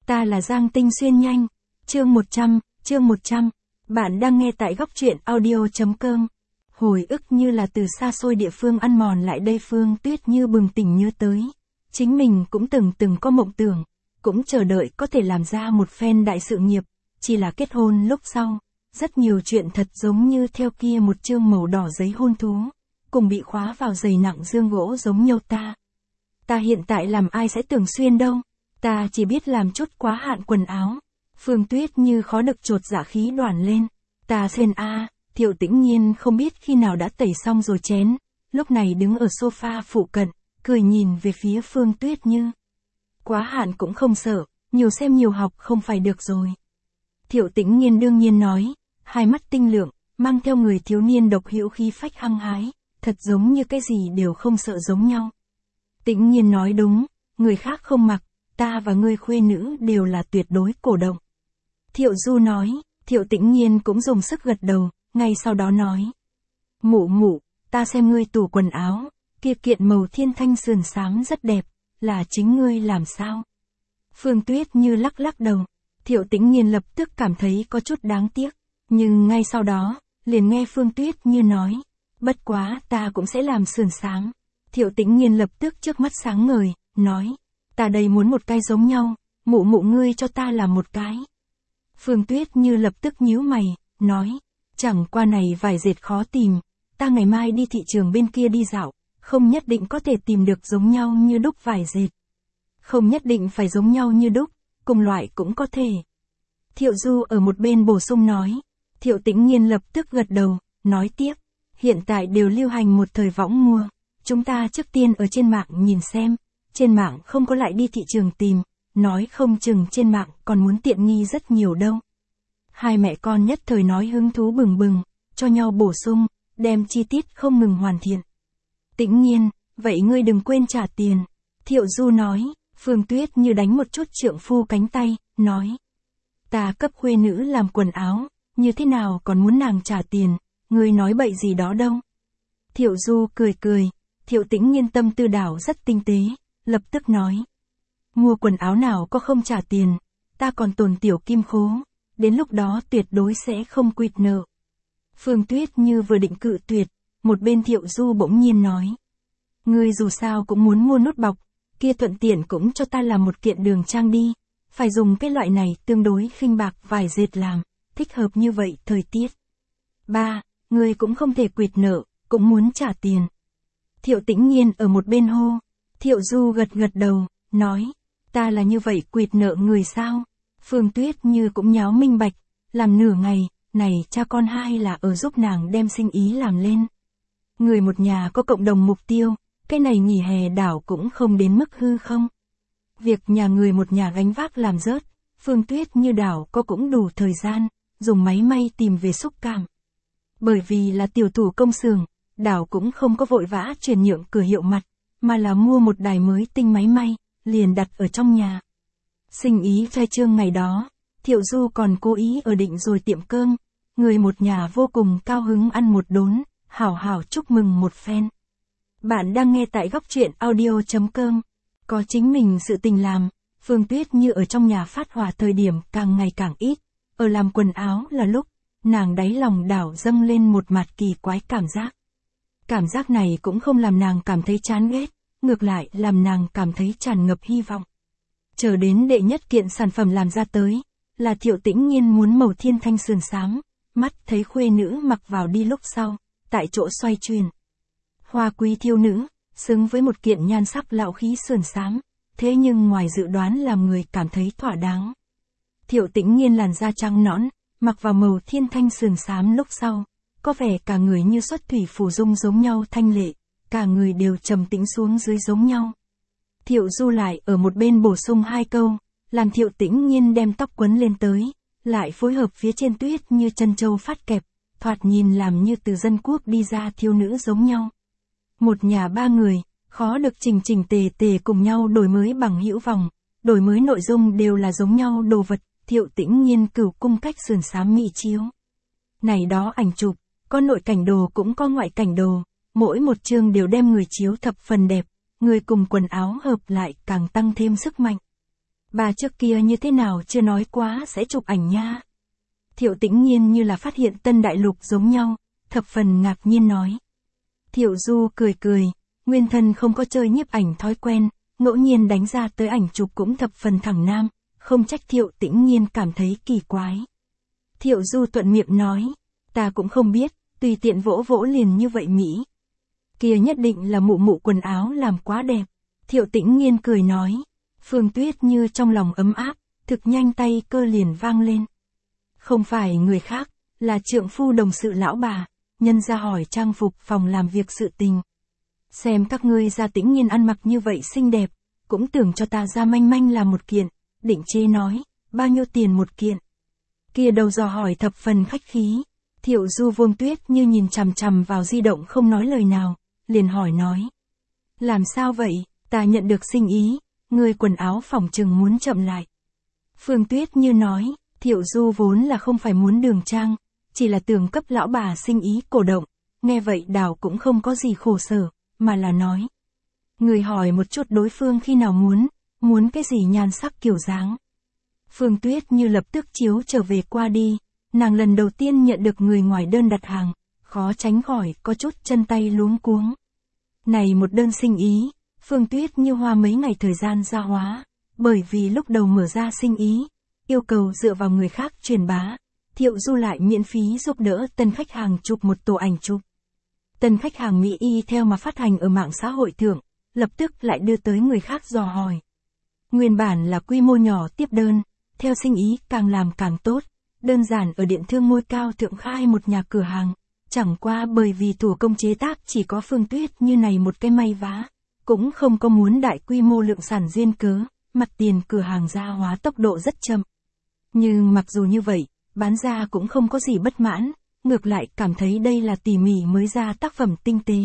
Ta là Giang Tinh Xuyên nhanh. Chương 100. Bạn đang nghe tại góc truyện audio.com. Hồi ức như là từ xa xôi địa phương ăn mòn lại đây, Phương Tuyết như bừng tỉnh nhớ tới. Chính mình cũng từng có mộng tưởng, cũng chờ đợi có thể làm ra một phen đại sự nghiệp, chỉ là kết hôn lúc sau. Rất nhiều chuyện thật giống như theo kia một chương màu đỏ giấy hôn thú, cùng bị khóa vào dày nặng dương gỗ giống nhau ta. Ta hiện tại làm ai sẽ tưởng xuyên đâu, ta chỉ biết làm chút quá hạn quần áo. Phương Tuyết như khó được chột dạ khí đoàn lên. Ta xuyên a. Thiệu Tĩnh Nhiên không biết khi nào đã tẩy xong rồi chén, lúc này đứng ở sofa phụ cận, cười nhìn về phía Phương Tuyết như. Quá hạn cũng không sợ, nhiều xem nhiều học không phải được rồi. Thiệu Tĩnh Nhiên đương nhiên nói, hai mắt tinh lượng, mang theo người thiếu niên độc hữu khí phách hăng hái, thật giống như cái gì đều không sợ giống nhau. Tĩnh Nhiên nói đúng, người khác không mặc, ta và ngươi khuê nữ đều là tuyệt đối cổ động. Thiệu Du nói, Thiệu Tĩnh Nhiên cũng dùng sức gật đầu, ngay sau đó nói. Mụ, ta xem ngươi tủ quần áo, kia kiện màu thiên thanh sườn xám rất đẹp, là chính ngươi làm sao? Phương Tuyết như lắc đầu, Thiệu Tĩnh Nhiên lập tức cảm thấy có chút đáng tiếc, nhưng ngay sau đó, liền nghe Phương Tuyết như nói, bất quá ta cũng sẽ làm sườn xám. Thiệu Tĩnh Nhiên lập tức trước mắt sáng ngời, nói, ta đây muốn một cái giống nhau, mụ ngươi cho ta làm một cái. Phương Tuyết như lập tức nhíu mày, nói, chẳng qua này vải dệt khó tìm, ta ngày mai đi thị trường bên kia đi dạo, không nhất định có thể tìm được giống nhau như đúc vải dệt. Không nhất định phải giống nhau như đúc, cùng loại cũng có thể. Thiệu Du ở một bên bổ sung nói, Thiệu Tĩnh Nhiên lập tức gật đầu, nói tiếp, hiện tại đều lưu hành một thời võng mua, chúng ta trước tiên ở trên mạng nhìn xem, trên mạng không có lại đi thị trường tìm, nói không chừng trên mạng còn muốn tiện nghi rất nhiều đâu. Hai mẹ con nhất thời nói hứng thú bừng, cho nhau bổ sung, đem chi tiết không ngừng hoàn thiện. Tĩnh Nhiên, vậy ngươi đừng quên trả tiền. Thiệu Du nói, Phương Tuyết như đánh một chút trượng phu cánh tay, nói. Ta cấp khuê nữ làm quần áo, như thế nào còn muốn nàng trả tiền, ngươi nói bậy gì đó đâu. Thiệu Du cười, Thiệu Tĩnh Nhiên tâm tư đảo rất tinh tế, lập tức nói. Mua quần áo nào có không trả tiền, ta còn tồn tiểu kim khố, đến lúc đó tuyệt đối sẽ không quỵt nợ. Phương Tuyết như vừa định cự tuyệt, một bên Thiệu Du bỗng nhiên nói. Ngươi dù sao cũng muốn mua nút bọc, kia thuận tiện cũng cho ta làm một kiện đường trang đi, phải dùng cái loại này tương đối khinh bạc vải dệt làm, thích hợp như vậy thời tiết. 3. Ngươi cũng không thể quỵt nợ, cũng muốn trả tiền. Thiệu Tĩnh Nhiên ở một bên hô, Thiệu Du gật đầu, nói, ta là như vậy quỵt nợ người sao? Phương Tuyết như cũng nháo minh bạch, làm nửa ngày, này cha con hai là ở giúp nàng đem sinh ý làm lên. Người một nhà có cộng đồng mục tiêu, cái này nghỉ hè đảo cũng không đến mức hư không. Việc nhà người một nhà gánh vác làm rớt, Phương Tuyết như đảo có cũng đủ thời gian, dùng máy may tìm về xúc cảm. Bởi vì là tiểu thủ công xưởng, đảo cũng không có vội vã chuyển nhượng cửa hiệu mặt, mà là mua một đài mới tinh máy may, liền đặt ở trong nhà. Sinh ý khai trương ngày đó, Thiệu Du còn cố ý ở định rồi tiệm cơm, người một nhà vô cùng cao hứng ăn một đốn, hảo chúc mừng một phen. Bạn đang nghe tại góc truyện audio.com. Có chính mình sự tình làm, Phương Tuyết như ở trong nhà phát hỏa thời điểm càng ngày càng ít, ở làm quần áo là lúc, nàng đáy lòng đảo dâng lên một mặt kỳ quái cảm giác. Cảm giác này cũng không làm nàng cảm thấy chán ghét, ngược lại làm nàng cảm thấy tràn ngập hy vọng. Chờ đến đệ nhất kiện sản phẩm làm ra tới, là Thiệu Tĩnh Nhiên muốn màu thiên thanh sườn xám, mắt thấy khuê nữ mặc vào đi lúc sau, tại chỗ xoay chuyển. Hoa quý thiêu nữ, xứng với một kiện nhan sắc lão khí sườn xám, thế nhưng ngoài dự đoán làm người cảm thấy thỏa đáng. Thiệu Tĩnh Nhiên làn da trắng nõn, mặc vào màu thiên thanh sườn xám lúc sau, có vẻ cả người như xuất thủy phù dung giống nhau thanh lệ, cả người đều trầm tĩnh xuống dưới giống nhau. Thiệu Du lại ở một bên bổ sung hai câu, làm Thiệu Tĩnh Nhiên đem tóc quấn lên tới, lại phối hợp phía trên tuyết như chân châu phát kẹp, thoạt nhìn làm như từ dân quốc đi ra thiêu nữ giống nhau. Một nhà ba người, khó được chỉnh tề cùng nhau đổi mới bằng hữu vòng, đổi mới nội dung đều là giống nhau đồ vật, Thiệu Tĩnh Nhiên cửu cung cách sườn xám mỹ chiếu. Này đó ảnh chụp, có nội cảnh đồ cũng có ngoại cảnh đồ, mỗi một chương đều đem người chiếu thập phần đẹp, người cùng quần áo hợp lại càng tăng thêm sức mạnh. Bà trước kia như thế nào chưa nói quá sẽ chụp ảnh nha. Thiệu Tĩnh Nhiên như là phát hiện tân đại lục giống nhau, thập phần ngạc nhiên nói. Thiệu Du cười cười, nguyên thân không có chơi nhiếp ảnh thói quen, ngẫu nhiên đánh ra tới ảnh chụp cũng thập phần thẳng nam, không trách Thiệu Tĩnh Nhiên cảm thấy kỳ quái. Thiệu Du thuận miệng nói, ta cũng không biết, tùy tiện vỗ vỗ liền như vậy Mỹ. Kia nhất định là mụ mụ quần áo làm quá đẹp. Thiệu Tĩnh Nhiên cười nói, Phương Tuyết như trong lòng ấm áp, thực nhanh tay cơ liền vang lên. Không phải người khác, là trượng phu đồng sự lão bà, nhân ra hỏi trang phục phòng làm việc sự tình. Xem các ngươi gia Tĩnh Nhiên ăn mặc như vậy xinh đẹp, cũng tưởng cho ta ra manh manh là một kiện, định chê nói, bao nhiêu tiền một kiện. Kia đầu dò hỏi thập phần khách khí, Thiệu Du Vương Tuyết như nhìn chằm chằm vào di động không nói lời nào, liền hỏi nói. Làm sao vậy, ta nhận được sinh ý, người quần áo phỏng chừng muốn chậm lại. Phương Tuyết như nói, Thiệu Du vốn là không phải muốn đường trang, chỉ là tưởng cấp lão bà sinh ý cổ động, nghe vậy Đào cũng không có gì khổ sở, mà là nói. Người hỏi một chút đối phương khi nào muốn cái gì nhan sắc kiểu dáng. Phương Tuyết như lập tức chiếu trở về qua đi, nàng lần đầu tiên nhận được người ngoài đơn đặt hàng, khó tránh khỏi có chút chân tay luống cuống. Này một đơn sinh ý, Phương Tuyết như hoa mấy ngày thời gian ra hóa, bởi vì lúc đầu mở ra sinh ý, yêu cầu dựa vào người khác truyền bá, Thiệu Du lại miễn phí giúp đỡ tân khách hàng chụp một tổ ảnh chụp. Tân khách hàng Mỹ y theo mà phát hành ở mạng xã hội thượng, lập tức lại đưa tới người khác dò hỏi. Nguyên bản là quy mô nhỏ tiếp đơn, theo sinh ý càng làm càng tốt, đơn giản ở điện thương ngôi cao thượng khai một nhà cửa hàng, chẳng qua bởi vì thủ công chế tác chỉ có Phương Tuyết như này một cái may vá, cũng không có muốn đại quy mô lượng sản duyên cớ, mặt tiền cửa hàng ra hóa tốc độ rất chậm. Nhưng mặc dù như vậy, bán ra cũng không có gì bất mãn, ngược lại cảm thấy đây là tỉ mỉ mới ra tác phẩm tinh tế.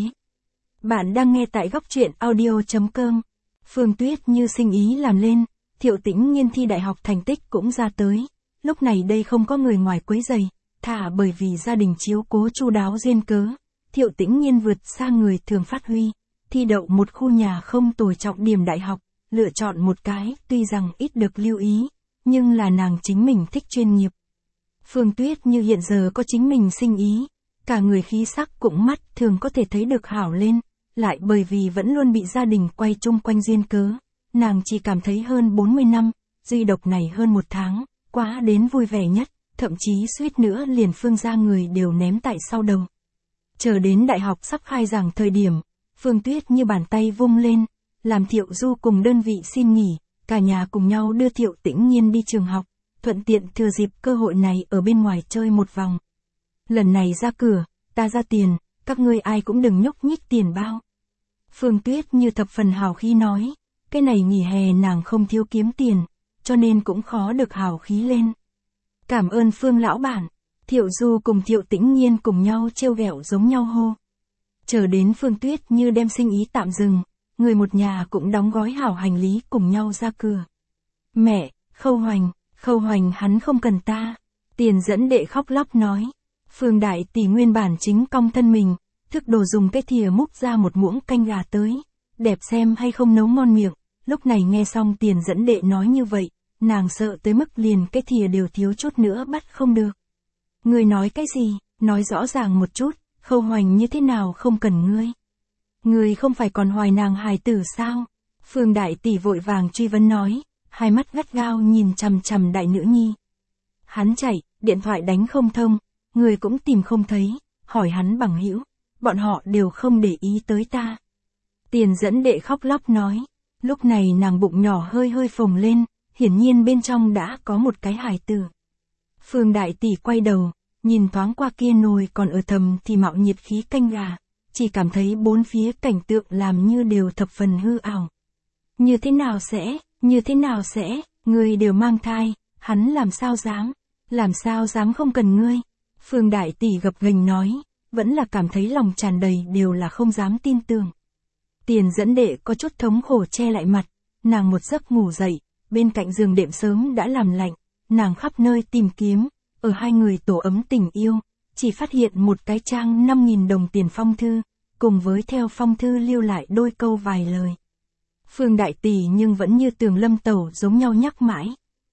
Bạn đang nghe tại góc truyện audio.com. Phương Tuyết như sinh ý làm lên, Thiệu Tĩnh Nhiên thi đại học thành tích cũng ra tới. Lúc này đây không có người ngoài quấy rầy, thả bởi vì gia đình chiếu cố chu đáo duyên cớ, Thiệu Tĩnh Nhiên vượt xa người thường phát huy, thi đậu một khu nhà không tồi trọng điểm đại học, lựa chọn một cái tuy rằng ít được lưu ý, nhưng là nàng chính mình thích chuyên nghiệp. Phương Tuyết như hiện giờ có chính mình sinh ý, cả người khí sắc cũng mắt thường có thể thấy được hảo lên, lại bởi vì vẫn luôn bị gia đình quay chung quanh duyên cớ, nàng chỉ cảm thấy hơn 40 năm, duy độc này hơn một tháng, quá đến vui vẻ nhất, thậm chí suýt nữa liền Phương gia người đều ném tại sau đầu. Chờ đến đại học sắp khai giảng thời điểm, Phương Tuyết như bàn tay vung lên, làm Thiệu Du cùng đơn vị xin nghỉ, cả nhà cùng nhau đưa Thiệu Tĩnh Nhiên đi trường học, thuận tiện thừa dịp cơ hội này ở bên ngoài chơi một vòng. Lần này ra cửa, ta ra tiền, các ngươi ai cũng đừng nhúc nhích tiền bao. Phương Tuyết như thập phần hào khí nói, cái này nghỉ hè nàng không thiếu kiếm tiền, cho nên cũng khó được hào khí lên. Cảm ơn Phương lão bản, Thiệu Du cùng Thiệu Tĩnh Nhiên cùng nhau trêu ghẹo giống nhau hô. Chờ đến Phương Tuyết như đem sinh ý tạm dừng, người một nhà cũng đóng gói hảo hành lý cùng nhau ra cửa. Mẹ, Khâu Hoành hắn không cần ta. Tiền dẫn đệ khóc lóc nói. Phương đại tỷ nguyên bản chính cong thân mình, thức đồ dùng cái thìa múc ra một muỗng canh gà tới, đẹp xem hay không nấu ngon miệng. Lúc này nghe xong tiền dẫn đệ nói như vậy, nàng sợ tới mức liền cái thìa đều thiếu chút nữa bắt không được. Ngươi nói cái gì, nói rõ ràng một chút, Khâu Hoành như thế nào không cần ngươi. Ngươi không phải còn hoài nàng hài tử sao? Phương đại tỷ vội vàng truy vấn nói, hai mắt gắt gao nhìn chằm chằm đại nữ nhi. Hắn chạy, điện thoại đánh không thông, người cũng tìm không thấy, hỏi hắn bằng hữu, bọn họ đều không để ý tới ta. Tiền dẫn đệ khóc lóc nói, lúc này nàng bụng nhỏ hơi hơi phồng lên, hiển nhiên bên trong đã có một cái hài tử. Phương đại tỷ quay đầu, nhìn thoáng qua kia nồi còn ở thầm thì mạo nhiệt khí canh gà, chỉ cảm thấy bốn phía cảnh tượng làm như đều thập phần hư ảo. Như thế nào sẽ, ngươi đều mang thai, hắn làm sao dám không cần ngươi. Phương đại tỷ gập ghềnh nói, vẫn là cảm thấy lòng tràn đầy đều là không dám tin tưởng. Tiền dẫn đệ có chút thống khổ che lại mặt, nàng một giấc ngủ dậy, bên cạnh giường đệm sớm đã làm lạnh, nàng khắp nơi tìm kiếm, ở hai người tổ ấm tình yêu, chỉ phát hiện một cái trang 5.000 đồng tiền phong thư, cùng với theo phong thư lưu lại đôi câu vài lời. Phương Đại Tỷ nhưng vẫn như Tường Lâm Tẩu giống nhau nhắc mãi.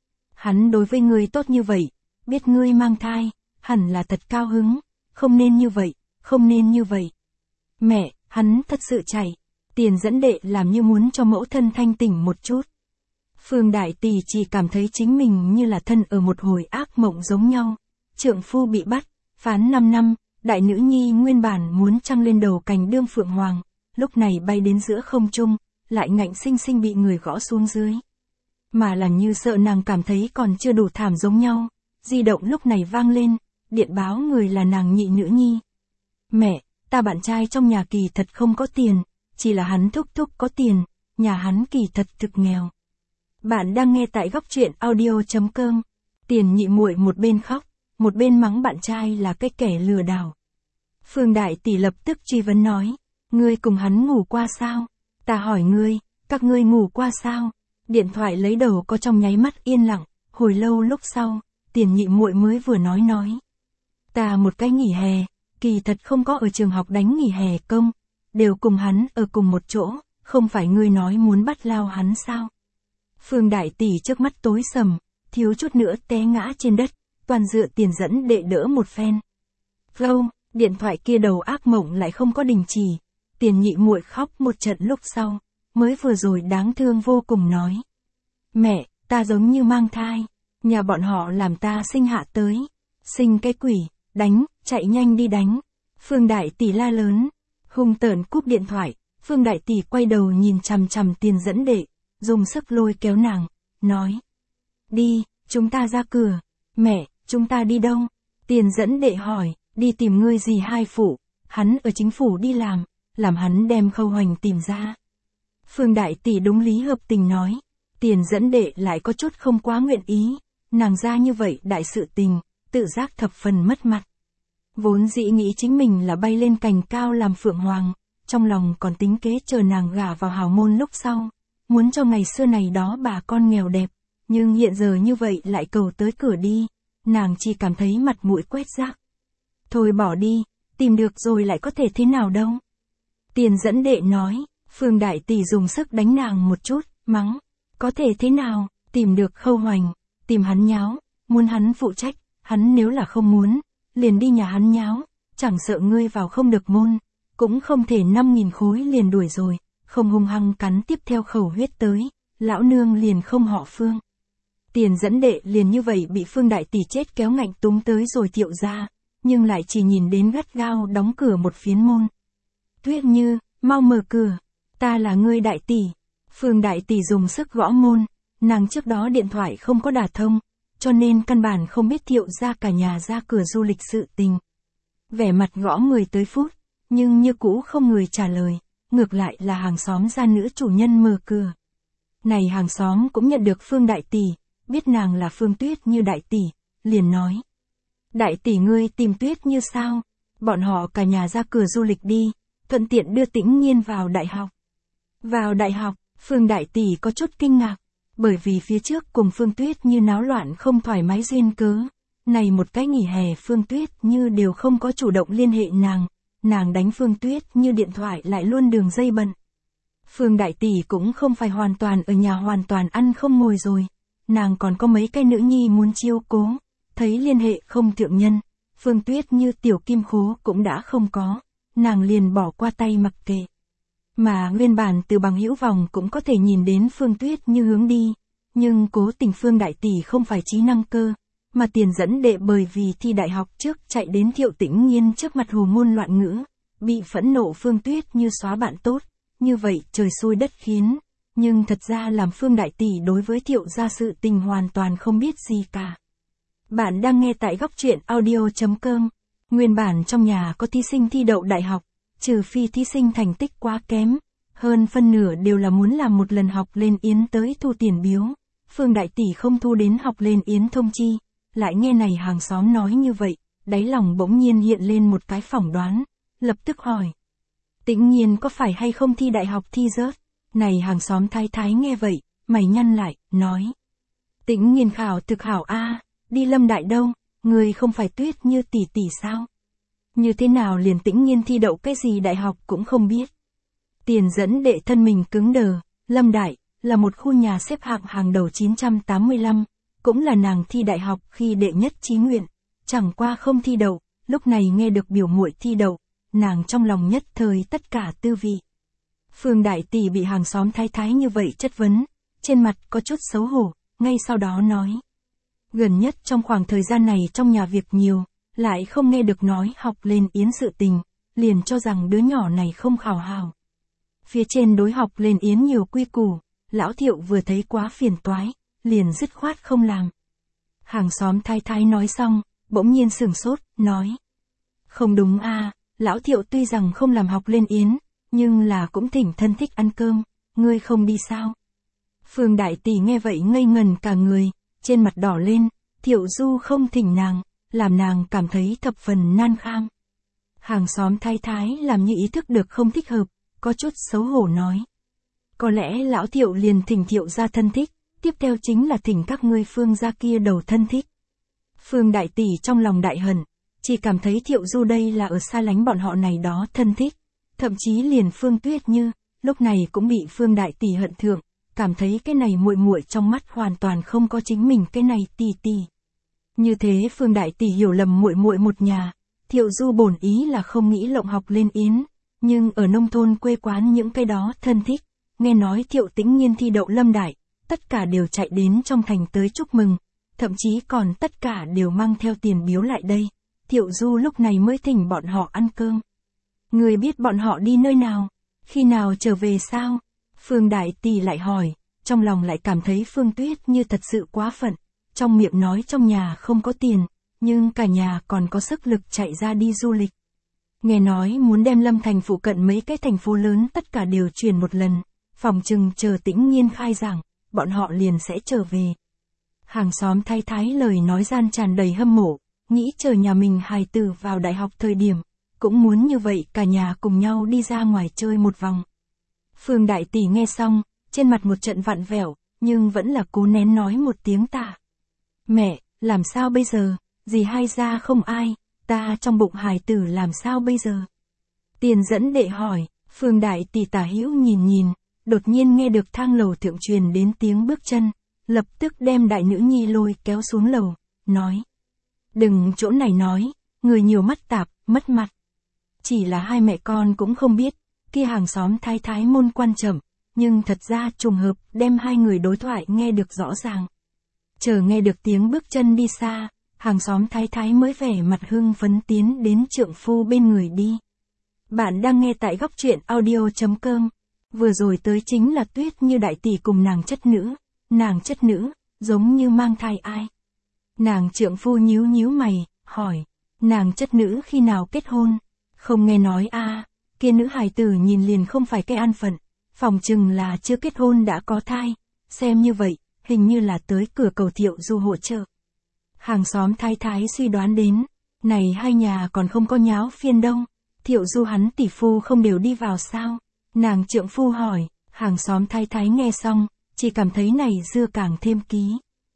Hắn đối với ngươi tốt như vậy, biết ngươi mang thai, hẳn là thật cao hứng, không nên như vậy, không nên như vậy. Mẹ, hắn thật sự chạy. Tiền dẫn đệ làm như muốn cho mẫu thân thanh tỉnh một chút. Phương Đại Tỷ chỉ cảm thấy chính mình như là thân ở một hồi ác mộng giống nhau. Trượng phu bị bắt, phán 5 năm, đại nữ nhi nguyên bản muốn trăng lên đầu cành đương phượng hoàng, lúc này bay đến giữa không trung, lại ngạnh sinh sinh bị người gõ xuống dưới. Mà là như sợ nàng cảm thấy còn chưa đủ thảm giống nhau, di động lúc này vang lên, điện báo người là nàng nhị nữ nhi. Mẹ, ta bạn trai trong nhà kỳ thật không có tiền, chỉ là hắn thúc thúc có tiền, nhà hắn kỳ thật thực nghèo. Bạn đang nghe tại góc truyện audio.com. Tiền nhị muội một bên khóc, một bên mắng bạn trai là cái kẻ lừa đảo. Phương Đại Tỷ lập tức truy vấn nói, ngươi cùng hắn ngủ qua sao? Ta hỏi ngươi, các ngươi ngủ qua sao? Điện thoại lấy đầu có trong nháy mắt yên lặng, hồi lâu lúc sau, Tiền nhị muội mới vừa nói. Ta một cái nghỉ hè, kỳ thật không có ở trường học đánh nghỉ hè công, đều cùng hắn ở cùng một chỗ, không phải ngươi nói muốn bắt lao hắn sao? Phương Đại Tỷ trước mắt tối sầm, thiếu chút nữa té ngã trên đất, toàn dựa Tiền dẫn đệ đỡ một phen. Lâu, điện thoại kia đầu ác mộng lại không có đình chỉ, Tiền nhị muội khóc một trận lúc sau, mới vừa rồi đáng thương vô cùng nói. Mẹ, ta giống như mang thai, nhà bọn họ làm ta sinh hạ tới, sinh cái quỷ, đánh, chạy nhanh đi đánh. Phương Đại Tỷ la lớn, hung tợn cúp điện thoại, Phương Đại Tỷ quay đầu nhìn chằm chằm Tiền dẫn đệ, dùng sức lôi kéo nàng, nói. Đi, chúng ta ra cửa. Mẹ, chúng ta đi đâu? Tiền dẫn đệ hỏi, đi tìm ngươi dì hai phụ, hắn ở chính phủ đi làm hắn đem Khâu Hoành tìm ra. Phương Đại Tỷ đúng lý hợp tình nói, Tiền dẫn đệ lại có chút không quá nguyện ý, nàng ra như vậy đại sự tình, tự giác thập phần mất mặt. Vốn dĩ nghĩ chính mình là bay lên cành cao làm phượng hoàng, trong lòng còn tính kế chờ nàng gả vào hào môn lúc sau, muốn cho ngày xưa này đó bà con nghèo đẹp, nhưng hiện giờ như vậy lại cầu tới cửa đi, nàng chỉ cảm thấy mặt mũi quét rác. Thôi bỏ đi, tìm được rồi lại có thể thế nào đâu. Tiền dẫn đệ nói, Phương Đại Tỷ dùng sức đánh nàng một chút, mắng, có thể thế nào, tìm được Khâu Hoành, tìm hắn nháo, muốn hắn phụ trách, hắn nếu là không muốn, liền đi nhà hắn nháo, chẳng sợ ngươi vào không được môn, cũng không thể 5.000 khối liền đuổi rồi, không hung hăng cắn tiếp theo khẩu huyết tới, lão nương liền không họ Phương. Tiền dẫn đệ liền như vậy bị Phương Đại Tỷ chết kéo ngạnh túm tới rồi Thiệu ra, nhưng lại chỉ nhìn đến gắt gao đóng cửa một phiến môn. Tuyết Như, mau mở cửa, ta là ngươi Đại Tỷ. Phương Đại Tỷ dùng sức gõ môn, nàng trước đó điện thoại không có đả thông, cho nên căn bản không biết Thiệu ra cả nhà ra cửa du lịch sự tình. Vẻ mặt gõ 10 tới phút, nhưng như cũ không người trả lời, ngược lại là hàng xóm ra nữ chủ nhân mở cửa. Này hàng xóm cũng nhận được Phương Đại Tỷ, biết nàng là Phương Tuyết Như Đại Tỷ, liền nói. Đại Tỷ ngươi tìm Tuyết Như sao? Bọn họ cả nhà ra cửa du lịch đi, thuận tiện đưa Tĩnh Nhiên vào đại học. Vào đại học, Phương Đại Tỷ có chút kinh ngạc, bởi vì phía trước cùng Phương Tuyết Như náo loạn không thoải mái duyên cớ. Này một cái nghỉ hè Phương Tuyết Như đều không có chủ động liên hệ nàng đánh Phương Tuyết Như điện thoại lại luôn đường dây bận. Phương Đại Tỷ cũng không phải hoàn toàn ở nhà hoàn toàn ăn không ngồi rồi, nàng còn có mấy cái nữ nhi muốn chiêu cố, thấy liên hệ không thượng nhân, Phương Tuyết Như tiểu kim khố cũng đã không có, nàng liền bỏ qua tay mặc kệ. Mà nguyên bản từ bằng hữu vòng cũng có thể nhìn đến Phương Tuyết Như hướng đi, nhưng cố tình Phương Đại Tỷ không phải trí năng cơ, mà Tiền dẫn đệ bởi vì thi đại học trước chạy đến Thiệu Tĩnh Nhiên trước mặt hồ ngôn loạn ngữ, bị phẫn nộ Phương Tuyết Như xóa bạn tốt, như vậy trời xui đất khiến, nhưng thật ra làm Phương Đại Tỷ đối với Thiệu gia sự tình hoàn toàn không biết gì cả. Bạn đang nghe tại góc truyện audio.com. Nguyên bản trong nhà có thí sinh thi đậu đại học, trừ phi thí sinh thành tích quá kém, hơn phân nửa đều là muốn làm một lần học lên yến tới thu tiền biếu. Phương Đại Tỷ không thu đến học lên yến thông chi, lại nghe này hàng xóm nói như vậy, đáy lòng bỗng nhiên hiện lên một cái phỏng đoán, lập tức hỏi. Tĩnh Nhiên có phải hay không thi đại học thi rớt? Này hàng xóm thái thái nghe vậy, mày nhăn lại, nói. Tĩnh Nhiên khảo thực hảo a, đi Lâm Đại đâu, người không phải Tuyết Như tỷ tỷ sao? Như thế nào liền Tĩnh Nhiên thi đậu cái gì đại học cũng không biết. Tiền dẫn đệ thân mình cứng đờ, Lâm Đại, là một khu nhà xếp hạng hàng đầu 985, cũng là nàng thi đại học khi đệ nhất chí nguyện, chẳng qua không thi đậu, lúc này nghe được biểu muội thi đậu, nàng trong lòng nhất thời tất cả tư vị. Phương Đại Tỷ bị hàng xóm thái thái như vậy chất vấn, trên mặt có chút xấu hổ, ngay sau đó nói. Gần nhất trong khoảng thời gian này trong nhà việc nhiều, lại không nghe được nói học lên yến sự tình, liền cho rằng đứa nhỏ này không khảo hào. Phía trên đối học lên yến nhiều quy củ, lão Thiệu vừa thấy quá phiền toái, liền dứt khoát không làm. Hàng xóm thái thái nói xong, bỗng nhiên sửng sốt, nói. Không đúng a, lão Thiệu tuy rằng không làm học lên yến, nhưng là cũng thỉnh thân thích ăn cơm, ngươi không đi sao? Phương Đại Tỷ nghe vậy ngây ngần cả người, trên mặt đỏ lên, Thiệu Du không thỉnh nàng, làm nàng cảm thấy thập phần nan kham. Hàng xóm thái thái làm như ý thức được không thích hợp, có chút xấu hổ nói. Có lẽ lão Thiệu liền thỉnh Thiệu gia thân thích, tiếp theo chính là thỉnh các ngươi Phương gia kia đầu thân thích. Phương Đại Tỷ trong lòng đại hận, chỉ cảm thấy Thiệu Du đây là ở xa lánh bọn họ này đó thân thích. Thậm chí liền Phương Tuyết Như, lúc này cũng bị Phương Đại Tỷ hận thượng, cảm thấy cái này muội muội trong mắt hoàn toàn không có chính mình cái này tỷ tỷ. Như thế Phương Đại Tỷ hiểu lầm muội muội một nhà, Thiệu Du bổn ý là không nghĩ lộng học lên yến, nhưng ở nông thôn quê quán những cái đó thân thích, nghe nói Thiệu Tĩnh Nhiên thi đậu Lâm Đại, tất cả đều chạy đến trong thành tới chúc mừng, thậm chí còn tất cả đều mang theo tiền biếu lại đây, Thiệu Du lúc này mới thỉnh bọn họ ăn cơm. Người biết bọn họ đi nơi nào, khi nào trở về sao? Phương Đại Tỷ lại hỏi, trong lòng lại cảm thấy Phương Tuyết Như thật sự quá phận, trong miệng nói trong nhà không có tiền, nhưng cả nhà còn có sức lực chạy ra đi du lịch. Nghe nói muốn đem Lâm Thành phụ cận mấy cái thành phố lớn tất cả đều chuyển một lần, phòng chừng chờ Tĩnh Nhiên khai giảng, bọn họ liền sẽ trở về. Hàng xóm thái thái lời nói gian tràn đầy hâm mộ, nghĩ chờ nhà mình hài tử vào đại học thời điểm, cũng muốn như vậy cả nhà cùng nhau đi ra ngoài chơi một vòng. Phương Đại Tỷ nghe xong, trên mặt một trận vặn vẹo, nhưng vẫn là cố nén nói một tiếng tạ. Mẹ, làm sao bây giờ, dì hai gia không ai, ta trong bụng hài tử làm sao bây giờ? Tiền dẫn đệ hỏi, Phương Đại Tỷ tả hữu nhìn nhìn, đột nhiên nghe được thang lầu thượng truyền đến tiếng bước chân, lập tức đem đại nữ nhi lôi kéo xuống lầu, nói. Đừng chỗ này nói, người nhiều mắt tạp, mất mặt. Chỉ là hai mẹ con cũng không biết, kia hàng xóm thái thái môn quan chậm, nhưng thật ra trùng hợp đem hai người đối thoại nghe được rõ ràng. Chờ nghe được tiếng bước chân đi xa, hàng xóm thái thái mới vẻ mặt hưng phấn tiến đến trượng phu bên người đi. Bạn đang nghe tại góc truyện audio.com. Vừa rồi tới chính là Tuyết Như Đại Tỷ cùng nàng chất nữ, giống như mang thai ai. Nàng trượng phu nhíu nhíu mày, hỏi, nàng chất nữ khi nào kết hôn? Không nghe nói a, kia nữ hài tử nhìn liền không phải cái an phận, phòng chừng là chưa kết hôn đã có thai, xem như vậy, hình như là tới cửa cầu Thiệu Du hỗ trợ. Hàng xóm thái thái suy đoán đến, này hai nhà còn không có nháo phiên đâu, Thiệu Du hắn tỷ phu không đều đi vào sao? Nàng trượng phu hỏi, hàng xóm thái thái nghe xong, chỉ cảm thấy này dưa càng thêm ký.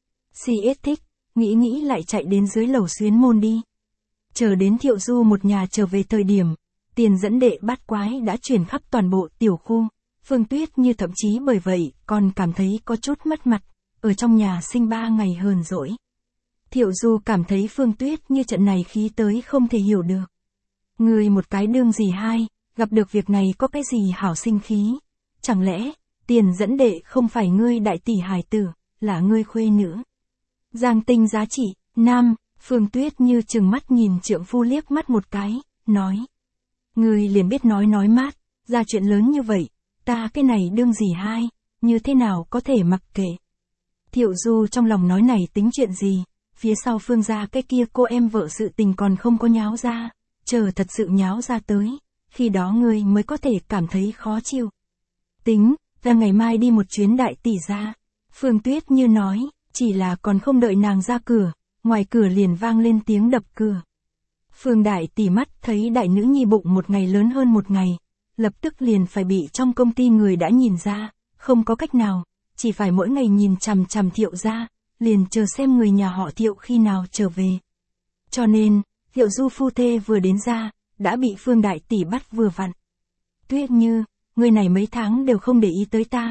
CS thích, nghĩ lại chạy đến dưới lầu xuyến môn đi. Chờ đến Thiệu Du một nhà trở về thời điểm, tiền dẫn đệ bát quái đã chuyển khắp toàn bộ tiểu khu, Phương Tuyết Như thậm chí bởi vậy còn cảm thấy có chút mất mặt, ở trong nhà sinh 3 ngày hờn dỗi. Thiệu Du cảm thấy Phương Tuyết Như trận này khí tới không thể hiểu được. Người một cái đương gì hai, gặp được việc này có cái gì hảo sinh khí, chẳng lẽ, tiền dẫn đệ không phải ngươi đại tỷ hài tử, là ngươi khuê nữ. Giang tinh giá trị, nam, Phương Tuyết Như trừng mắt nhìn trượng phu liếc mắt một cái, nói. Ngươi liền biết nói mát, ra chuyện lớn như vậy, ta cái này đương gì hai, như thế nào có thể mặc kệ. Thiệu Du trong lòng nói này tính chuyện gì, phía sau Phương gia cái kia cô em vợ sự tình còn không có nháo ra, chờ thật sự nháo ra tới, khi đó ngươi mới có thể cảm thấy khó chịu. Tính, ra ngày mai đi một chuyến đại tỷ ra. Phương Tuyết Như nói, chỉ là còn không đợi nàng ra cửa, ngoài cửa liền vang lên tiếng đập cửa. Phương Đại Tỷ mắt thấy đại nữ nhi bụng một ngày lớn hơn một ngày, lập tức liền phải bị trong công ty người đã nhìn ra, không có cách nào, chỉ phải mỗi ngày nhìn chằm chằm Thiệu ra, liền chờ xem người nhà họ Thiệu khi nào trở về. Cho nên, Thiệu Du phu thê vừa đến ra, đã bị Phương Đại Tỷ bắt vừa vặn. Tuyết Như, người này mấy tháng đều không để ý tới ta,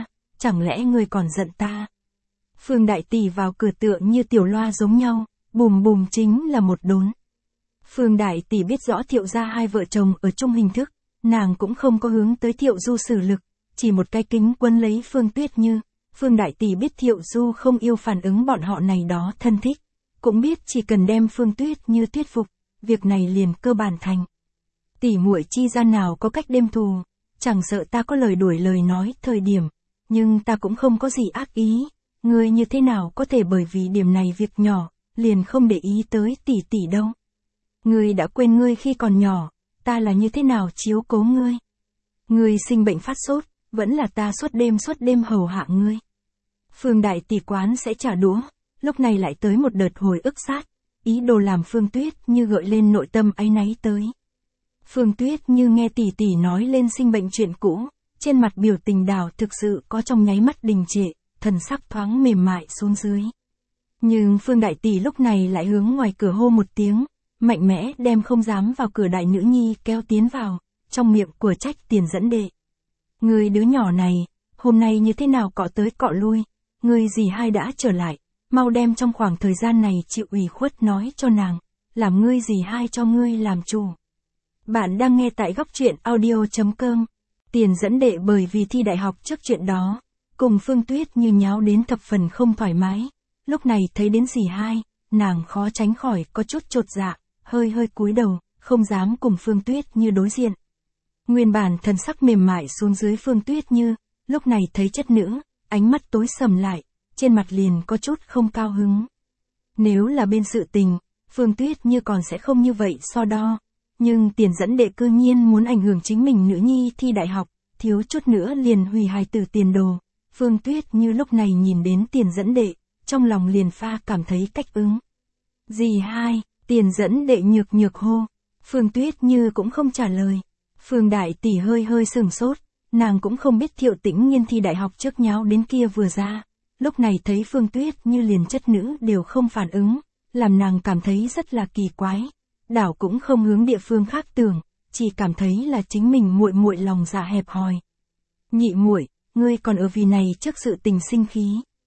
chẳng lẽ ngươi còn giận ta? Phương Đại Tỷ vào cửa tựa như tiểu loa giống nhau, bùm bùm chính là một đốn. Phương Đại Tỷ biết rõ Thiệu gia hai vợ chồng ở chung hình thức, nàng cũng không có hướng tới Thiệu Du sử lực, chỉ một cái kính quấn lấy Phương Tuyết Như. Phương Đại Tỷ biết Thiệu Du không yêu phản ứng bọn họ này đó thân thích, cũng biết chỉ cần đem Phương Tuyết Như thuyết phục, việc này liền cơ bản thành. Tỷ muội chi gian nào có cách đêm thù, chẳng sợ ta có lời đuổi lời nói thời điểm, nhưng ta cũng không có gì ác ý, ngươi như thế nào có thể bởi vì điểm này việc nhỏ, liền không để ý tới tỷ tỷ đâu. Ngươi đã quên ngươi khi còn nhỏ, ta là như thế nào chiếu cố ngươi. Ngươi sinh bệnh phát sốt, vẫn là ta suốt đêm hầu hạ ngươi. Phương Đại Tỷ quán sẽ trả đũa, lúc này lại tới một đợt hồi ức sát, ý đồ làm Phương Tuyết Như gợi lên nội tâm áy náy tới. Phương Tuyết Như nghe tỷ tỷ nói lên sinh bệnh chuyện cũ, trên mặt biểu tình đảo thực sự có trong nháy mắt đình trệ, thần sắc thoáng mềm mại xuống dưới. Nhưng Phương Đại Tỷ lúc này lại hướng ngoài cửa hô một tiếng, mạnh mẽ đem không dám vào cửa đại nữ nhi kéo tiến vào, trong miệng của trách Tiền Dẫn Đệ. Người đứa nhỏ này, hôm nay như thế nào cọ tới cọ lui, người dì hai đã trở lại, mau đem trong khoảng thời gian này chịu ủy khuất nói cho nàng, làm ngươi dì hai cho ngươi làm chủ. Bạn đang nghe tại góc truyện audio.com. Tiền Dẫn Đệ bởi vì thi đại học trước chuyện đó, cùng Phương Tuyết Như nháo đến thập phần không thoải mái, lúc này thấy đến dì hai, nàng khó tránh khỏi có chút chột dạ, hơi cúi đầu, không dám cùng Phương Tuyết Như đối diện. Nguyên bản thần sắc mềm mại xuống dưới Phương Tuyết Như, lúc này thấy chất nữ, ánh mắt tối sầm lại, trên mặt liền có chút không cao hứng. Nếu là bên sự tình, Phương Tuyết Như còn sẽ không như vậy so đo, nhưng Tiền Dẫn Đệ cư nhiên muốn ảnh hưởng chính mình nữ nhi thi đại học, thiếu chút nữa liền hủy hài tử tiền đồ. Phương Tuyết Như lúc này nhìn đến Tiền Dẫn Đệ, trong lòng liền pha cảm thấy cách ứng. Dì hai, Tiền Dẫn Đệ nhược hô, Phương Tuyết Như cũng không trả lời. Phương Đại Tỷ hơi sửng sốt, nàng cũng không biết Thiệu Tĩnh Nghiên thi đại học trước nháo đến kia vừa ra, lúc này thấy Phương Tuyết Như liền chất nữ đều không phản ứng, làm nàng cảm thấy rất là kỳ quái, đảo cũng không hướng địa phương khác tưởng, chỉ cảm thấy là chính mình muội lòng dạ hẹp hòi. Nhị muội, ngươi còn ở vì này trước sự tình sinh khí.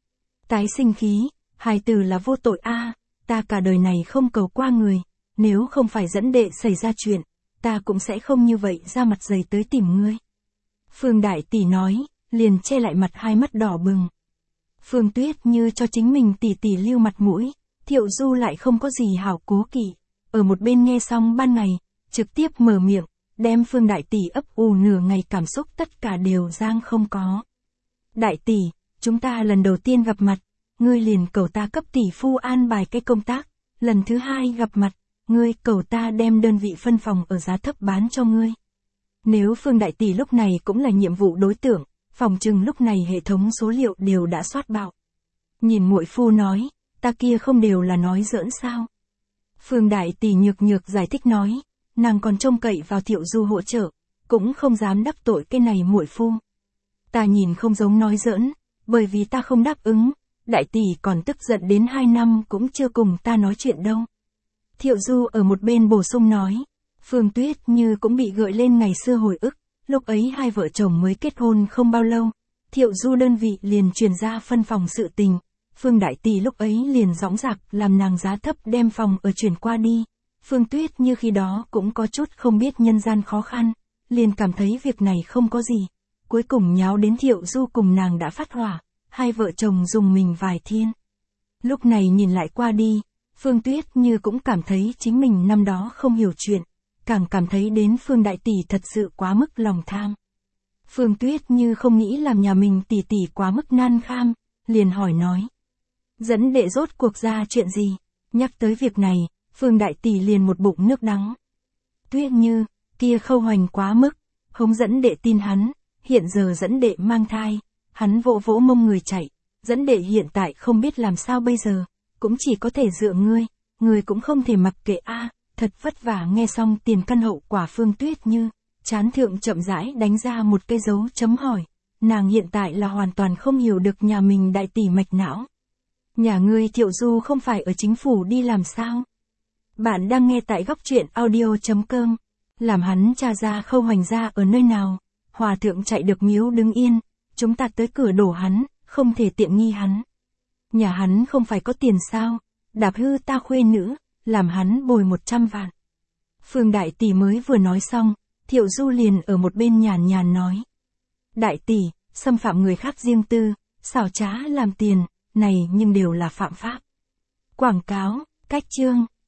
Tái sinh khí, hài tử là vô tội a, ta cả đời này không cầu qua người, nếu không phải Dẫn Đệ xảy ra chuyện, ta cũng sẽ không như vậy ra mặt dày tới tìm ngươi. Phương Đại Tỷ nói, liền che lại mặt hai mắt đỏ bừng. Phương Tuyết Như cho chính mình tỷ lưu mặt mũi, Thiệu Du lại không có gì hảo cố kỵ, ở một bên nghe xong ban ngày, trực tiếp mở miệng, đem Phương Đại Tỷ ấp ủ nửa ngày cảm xúc tất cả đều giang không có. Đại Tỷ, chúng ta lần đầu tiên gặp mặt, ngươi liền cầu ta cấp tỷ phu an bài cái công tác, lần thứ hai gặp mặt, ngươi cầu ta đem đơn vị phân phòng ở giá thấp bán cho ngươi. Nếu Phương Đại Tỷ lúc này cũng là nhiệm vụ đối tượng, phòng chừng lúc này hệ thống số liệu đều đã soát bạo. Nhìn muội phu nói, ta kia không đều là nói giỡn sao? Phương Đại Tỷ nhược giải thích nói, nàng còn trông cậy vào Thiệu Du hỗ trợ, cũng không dám đắc tội cái này muội phu. Ta nhìn không giống nói giỡn, bởi vì ta không đáp ứng, Đại Tỷ còn tức giận đến 2 năm cũng chưa cùng ta nói chuyện đâu. Thiệu Du ở một bên bổ sung nói, Phương Tuyết Như cũng bị gợi lên ngày xưa hồi ức, lúc ấy hai vợ chồng mới kết hôn không bao lâu, Thiệu Du đơn vị liền truyền ra phân phòng sự tình, Phương Đại Tỷ lúc ấy liền dõng dạc làm nàng giá thấp đem phòng ở chuyển qua đi. Phương Tuyết Như khi đó cũng có chút không biết nhân gian khó khăn, liền cảm thấy việc này không có gì, cuối cùng nháo đến Thiệu Du cùng nàng đã phát hỏa, hai vợ chồng dùng mình vài thiên. Lúc này nhìn lại qua đi, Phương Tuyết Như cũng cảm thấy chính mình năm đó không hiểu chuyện, càng cảm thấy đến Phương Đại Tỷ thật sự quá mức lòng tham. Phương Tuyết Như không nghĩ làm nhà mình tỷ quá mức nan kham, liền hỏi nói. Dẫn Đệ rốt cuộc ra chuyện gì? Nhắc tới việc này, Phương Đại Tỷ liền một bụng nước đắng. Tuyết Như, kia Khâu Hoành quá mức, không Dẫn Đệ tin hắn, hiện giờ Dẫn Đệ mang thai, hắn vỗ mông người chạy, Dẫn Đệ hiện tại không biết làm sao bây giờ, cũng chỉ có thể dựa ngươi cũng không thể mặc kệ a. Thật vất vả nghe xong tiền căn hậu quả Phương Tuyết Như, chán thượng chậm rãi đánh ra một cái dấu chấm hỏi, nàng hiện tại là hoàn toàn không hiểu được nhà mình Đại Tỷ mạch não. Nhà ngươi Thiệu Du không phải ở chính phủ đi làm sao? Bạn đang nghe tại góc truyện audio.com, làm hắn tra ra Khâu Hoành ra ở nơi nào, hòa thượng chạy được miếu đứng yên, chúng ta tới cửa đổ hắn, không thể tiện nghi hắn. Nhà hắn không phải có tiền sao, đạp hư ta khuê nữ, làm hắn bồi 100 vạn. Phương đại tỷ mới vừa nói xong, Thiệu Du liền ở một bên nhàn nhàn nói. Đại tỷ, xâm phạm người khác riêng tư, xảo trá làm tiền, này nhưng đều là phạm pháp. Quảng cáo, cách chương.